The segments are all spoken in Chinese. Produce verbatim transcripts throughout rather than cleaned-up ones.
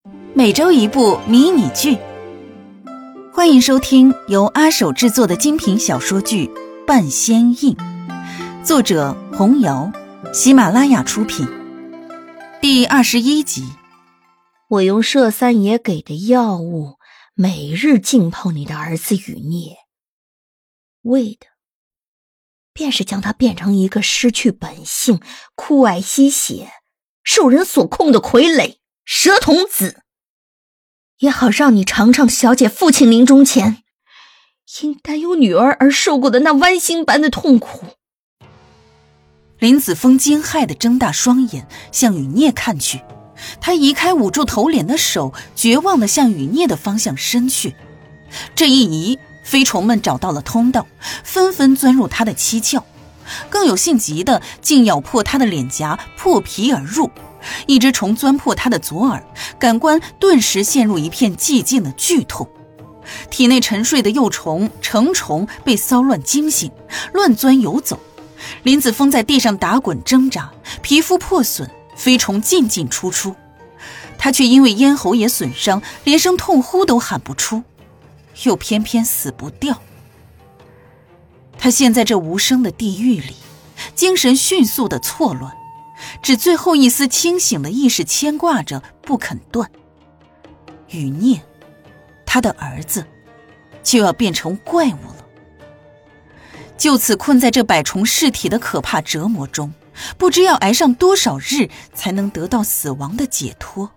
每周一部迷你剧。欢迎收听由阿手制作的精品小说剧《半仙印》，作者洪瑶，喜马拉雅出品。第二十一集。 我用麝三爷给的药物每日浸泡你的儿子雨孽，为的便是将他变成一个失去本性、酷爱吸血、受人所控的傀儡蛇童子，也好让你尝尝小姐父亲临终前因担忧女儿而受过的那剜心般的痛苦。 林子峰惊骇地睁大双眼向雨孽看去，他移开捂住头脸的手，绝望地向雨孽的方向伸去。这一移，飞虫们找到了通道，纷纷钻入他的七窍，更有性急的竟咬破他的脸颊，破皮而入。一只虫钻破他的左耳，感官顿时陷入一片寂静的剧痛。体内沉睡的幼虫成虫被骚乱惊醒，乱钻游走。林子峰在地上打滚挣扎，皮肤破损，飞虫进进出出，他却因为咽喉也损伤，连声痛呼都喊不出，又偏偏死不掉。他陷在这无声的地狱里，精神迅速的错乱，只最后一丝清醒的意识牵挂着不肯断。雨孽，他的儿子，就要变成怪物了。就此困在这百虫尸体的可怕折磨中，不知要挨上多少日才能得到死亡的解脱。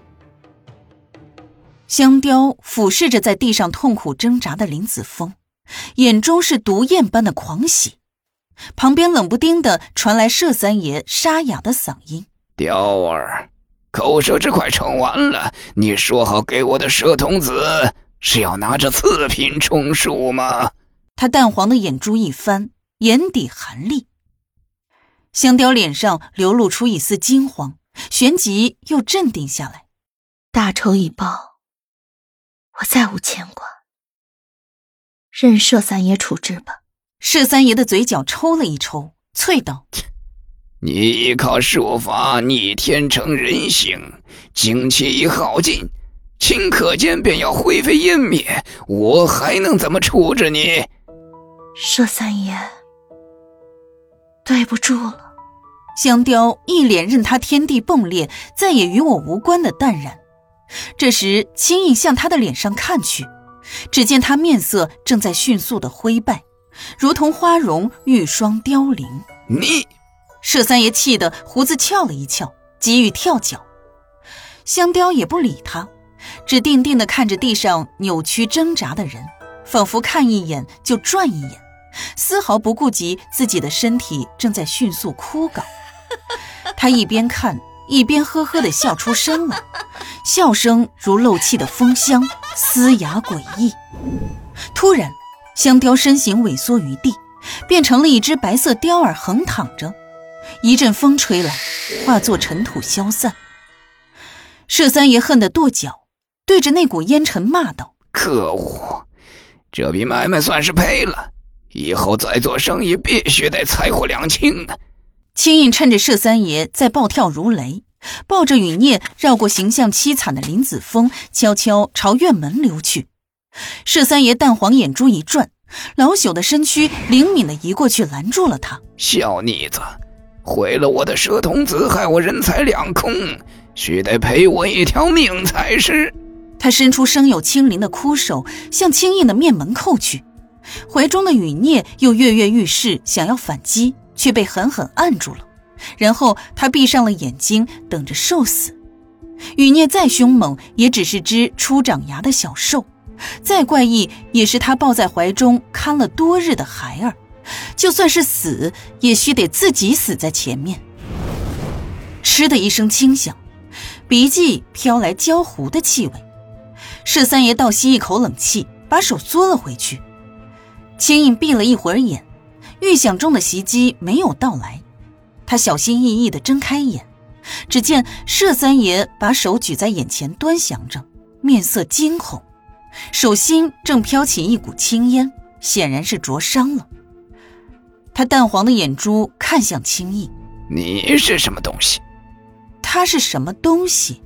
香雕俯视着在地上痛苦挣扎的林子峰，眼中是毒焰般的狂喜。旁边冷不丁地传来麝三爷沙哑的嗓音： 雕儿，口舌之快逞完了，你说好给我的蛇童子是要拿着次品充数吗？ 他淡黄的眼珠一翻，眼底寒厉。香雕脸上流露出一丝惊慌，旋即又镇定下来。 大仇已报，我再无牵挂，任麝三爷处置吧。 麝三爷的嘴角抽了一抽，啐道： 你依靠术法逆天成人形，精气已耗尽，顷刻间便要灰飞烟灭，我还能怎么处置你？ 麝三爷，对不住了。 香雕一脸任他天地崩裂，再也与我无关的淡然。这时青印向他的脸上看去，只见他面色正在迅速的灰败，如同花容玉霜凋零。 你！ 麝三爷气得胡子翘了一翘，急欲跳脚。香雕也不理他，只定定地看着地上扭曲挣扎的人，仿佛看一眼就转一眼，丝毫不顾及自己的身体正在迅速枯槁。他一边看一边呵呵地笑出声来，笑声如漏气的风箱，嘶哑诡异。突然香雕身形萎缩于地，变成了一只白色雕儿横躺着，一阵风吹来，化作尘土消散。麝三爷恨得跺脚，对着那股烟尘骂道： 可恶，这笔买卖算是赔了，以后再做生意必须得财货两清啊！ 青印趁着麝三爷在暴跳如雷，抱着雨孽绕过形象凄惨的林子峰，悄悄朝院门溜去。麝三爷淡黄眼珠一转，老朽的身躯灵敏地移过去拦住了他。 小妮子，毁了我的蛇童子，害我人财两空，须得赔我一条命才是。 他伸出生有轻灵的枯手，向青印的面门扣去。怀中的雨孽又跃跃欲试，想要反击，却被狠狠按住了。然后他闭上了眼睛，等着受死。雨孽再凶猛，也只是只初长牙的小兽，再怪异，也是他抱在怀中看了多日的孩儿。就算是死，也须得自己死在前面。嗤的一声轻响，鼻际飘来焦糊的气味。麝三爷倒吸一口冷气，把手缩了回去。青印闭了一会儿眼，预想中的袭击没有到来。他小心翼翼地睁开眼，只见麝三爷把手举在眼前端详着，面色惊恐，手心正飘起一股青烟，显然是灼伤了。他淡黄的眼珠看向青印： 你是什么东西？ 他是什么东西？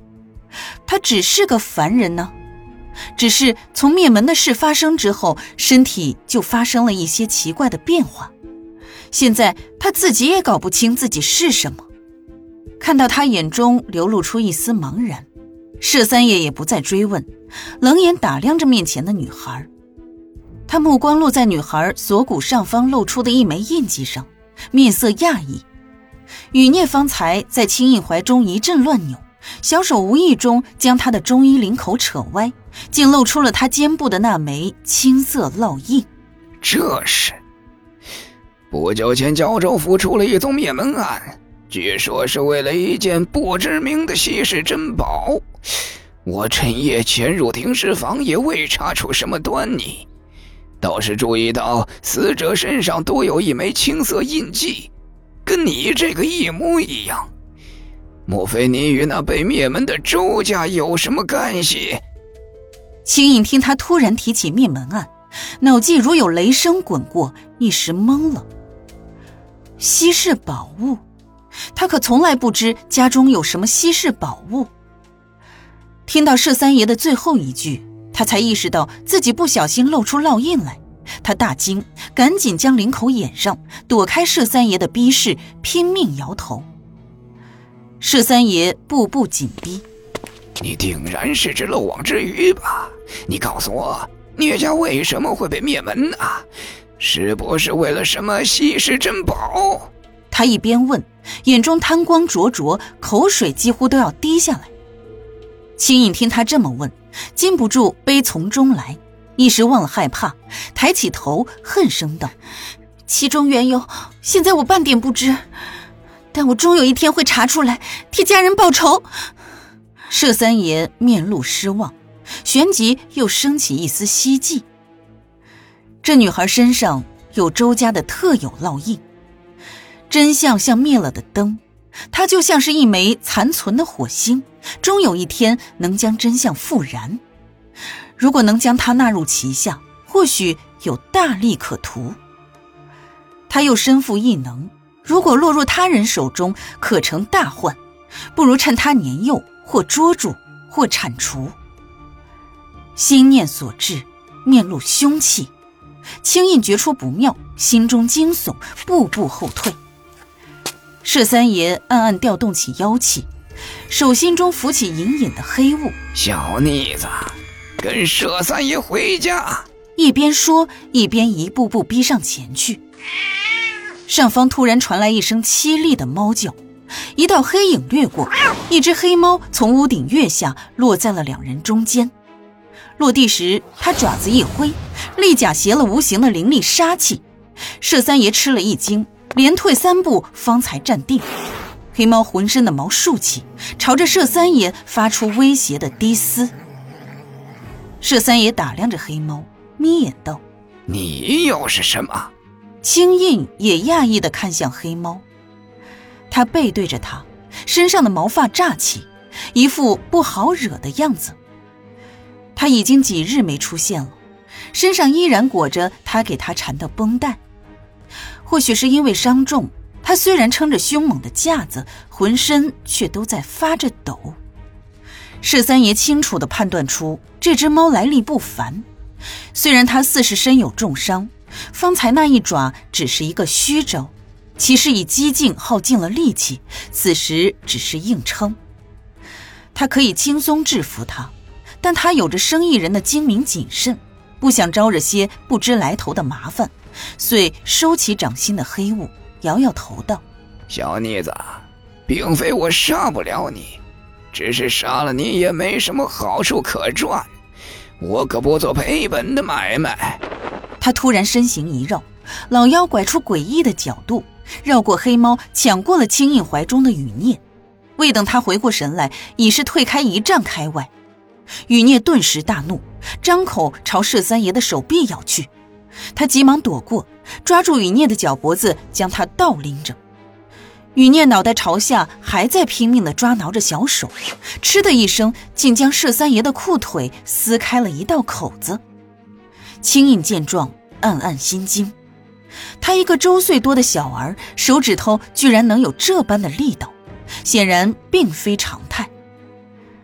他只是个凡人呢？只是从灭门的事发生之后，身体就发生了一些奇怪的变化。现在他自己也搞不清自己是什么。看到他眼中流露出一丝茫然，舍三爷也不再追问，冷眼打量着面前的女孩。他目光落在女孩锁骨上方露出的一枚印记上，面色讶异。雨孽方才在青印怀中一阵乱扭，小手无意中将她的中衣领口扯歪，竟露出了她肩部的那枚青色烙印。 这是不久前胶州府出了一宗灭门案，据说是为了一件不知名的稀世珍宝。我趁夜潜入停尸房，也未查出什么端倪，倒是注意到死者身上多有一枚青色印记，跟你这个一模一样。莫非你与那被灭门的周家有什么干系？ 青印听他突然提起灭门案，脑际如有雷声滚过，一时懵了。稀世宝物，他可从来不知家中有什么稀世宝物。听到舍三爷的最后一句，他才意识到自己不小心露出烙印来。他大惊，赶紧将领口掩上，躲开舍三爷的逼视，拼命摇头。舍三爷步步紧逼： 你定然是只漏网之鱼吧？你告诉我，聂家为什么会被灭门啊？是不是为了什么稀世珍宝？ 他一边问，眼中贪光灼灼，口水几乎都要滴下来。青印听他这么问，禁不住悲从中来，一时忘了害怕，抬起头恨声道：其中缘由，现在我半点不知，但我终有一天会查出来，替家人报仇。舍三爷面露失望，旋即又升起一丝希冀。这女孩身上有周家的特有烙印，真相像灭了的灯，它就像是一枚残存的火星，终有一天能将真相复燃。如果能将它纳入旗下，或许有大利可图。他又身负异能，如果落入他人手中，可成大患，不如趁他年幼，或捉住，或铲除。心念所至，面露凶气。青印觉出不妙，心中惊悚，步步后退。舍三爷暗暗调动起妖气，手心中浮起隐隐的黑雾。 小妮子，跟舍三爷回家。 一边说，一边一步步逼上前去。上方突然传来一声凄厉的猫叫，一道黑影掠过，一只黑猫从屋顶跃下，落在了两人中间。落地时，他爪子一挥，利甲携了无形的凌厉杀气。舍三爷吃了一惊，连退三步方才站定。黑猫浑身的毛竖起，朝着舍三爷发出威胁的低嘶。舍三爷打量着黑猫，眯眼道： 你又是什么？ 青印也讶异地看向黑猫，他背对着他，身上的毛发炸起，一副不好惹的样子。他已经几日没出现了，身上依然裹着他给他缠的绷带。或许是因为伤重，他虽然撑着凶猛的架子，浑身却都在发着抖。舍三爷清楚地判断出这只猫来历不凡，虽然它似是身有重伤，方才那一爪只是一个虚招，其实已激进耗尽了力气，此时只是硬撑。他可以轻松制服他，但他有着生意人的精明谨慎，不想招惹些不知来头的麻烦，遂收起掌心的黑雾，摇摇头道： 小妮子，并非我杀不了你，只是杀了你也没什么好处可赚，我可不做赔本的买卖。 他突然身形一绕，老妖拐出诡异的角度，绕过黑猫，抢过了青印怀中的雨孽。未等他回过神来，已是退开一丈开外。雨孽顿时大怒，张口朝舍三爷的手臂咬去。他急忙躲过，抓住雨孽的脚脖子，将他倒拎着。雨孽脑袋朝下，还在拼命地抓挠着小手，嗤的一声，竟将舍三爷的裤腿撕开了一道口子。青印见状，暗暗心惊。他一个周岁多的小儿，手指头居然能有这般的力道，显然并非常态。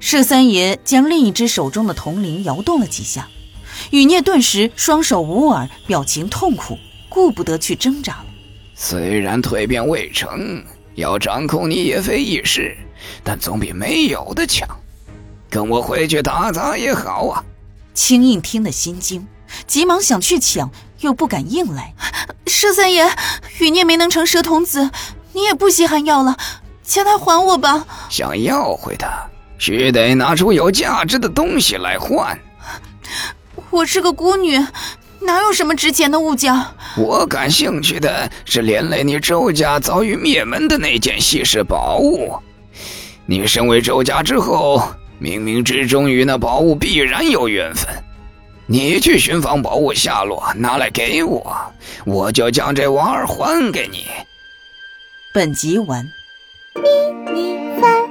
麝三爷将另一只手中的铜铃摇动了几下，雨孽顿时双手捂耳，表情痛苦，顾不得去挣扎了。 虽然蜕变未成，要掌控你也非易事，但总比没有的强。跟我回去打杂也好啊。 青印听得心惊，急忙想去抢，又不敢硬来。麝三爷，雨孽没能成蛇童子，你也不稀罕要了，将他还我吧。 想要回他，须得拿出有价值的东西来换。 我是个孤女，哪有什么值钱的物件？ 我感兴趣的是连累你周家遭遇灭门的那件稀世宝物。你身为周家之后，冥冥之中与那宝物必然有缘分。你去寻访宝物下落，拿来给我，我就将这娃儿还给你。 本集完。 迷你番